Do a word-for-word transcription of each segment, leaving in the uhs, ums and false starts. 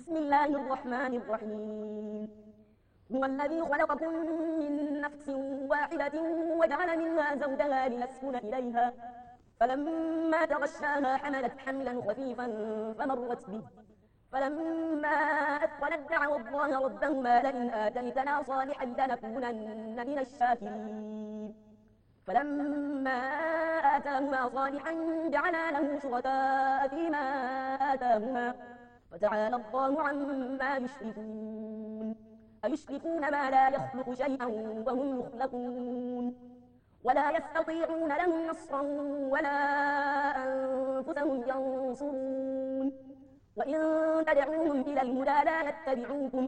بسم الله الرحمن الرحيم. هو الذي خلقكم من نفس واحدة وجعل منها زوجها ليسكن إليها، فلما تغشاها حملت حملا خفيفا فمرت به، فلما أثقلت دعوا الله ربهما لئن آتيتنا صالحا لنكونن من الشاكرين. فلما آتاهما صالحا جعلا له شركاء فيما آتاهما، فتعالى الله عما يشركون. أيشركون ما لا يخلق شيئا وهم يخلقون، ولا يستطيعون لهم نصرا ولا أنفسهم ينصرون. وإن تدعوهم إلى الهدى لا يتبعوكم،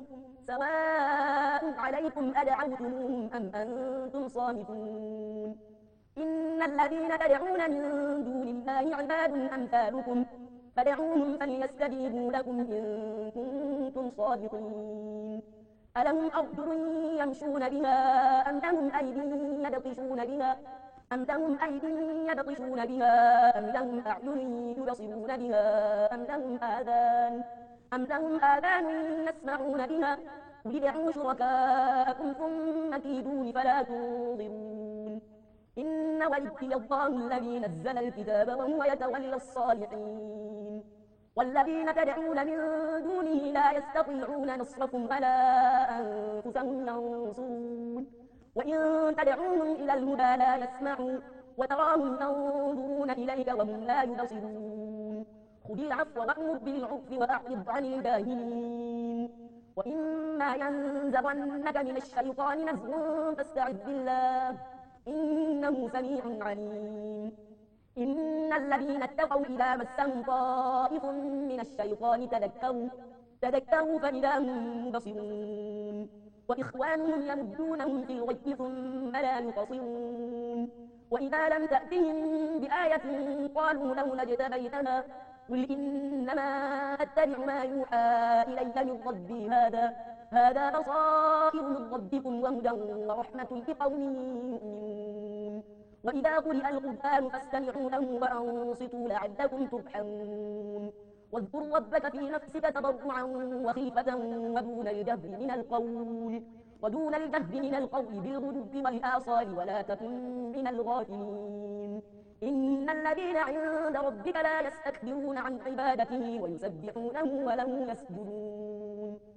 سواء عليكم أدعوتموهم أم أنتم صامتون. إن الذين تدعون من دون الله عباد أمثالكم، فدعوهم فليستجيبوا لكم إن كنتم صادقين. ألهم أرجل يمشون بها أم لهم أيدي يبطشون بها أم لهم أيدي يبطشون بها أم لهم أعين يبصرون بها أم لهم آذان أم لهم آذان يسمعون بها، قل ادعوا شركاءكم ثم كيدون فلا تنظرون. إن وليي الله الذي نزل الكتاب وهو يتولى الصالحين. والذين تدعون من دونه لا يستطيعون نصركم ولا أنفسهم ينصرون. وإن تدعوهم إلى الهدى لا يسمعوا، وتراهم ينظرون إليك وهم لا يبصرون. خذ العفو وأمر بالعرف وأعرض عن الجاهلين. وإما ينزغنك من الشيطان نزغ فاستعذ بالله، إنه سميع عليم. إن الذين اتقوا إذا مسهم طائف من الشيطان تذكروا تذكروا فإذا هم مبصرون. وإخوانهم يمدونهم في الغي ثم لا يقصرون. وإذا لم تأتهم بآية قالوا لولا اجتبيتها، قل إنما أتبع ما يوحى إلي من ربي، هذا هذا بصائر من ربكم وهدى ورحمة لقوم يؤمنون. وإذا قرئ القرآن فاستمعوا له وأنصتوا لعلكم ترحمون. واذكر ربك في نفسك تضرعا وخيفة ودون الجهر من القول ودون الجهر من القول بالغدو والآصال ولا تكن من الغافلين. إن الذين عند ربك لا يستكبرون عن عبادته ويسبحونه وله يسجدون.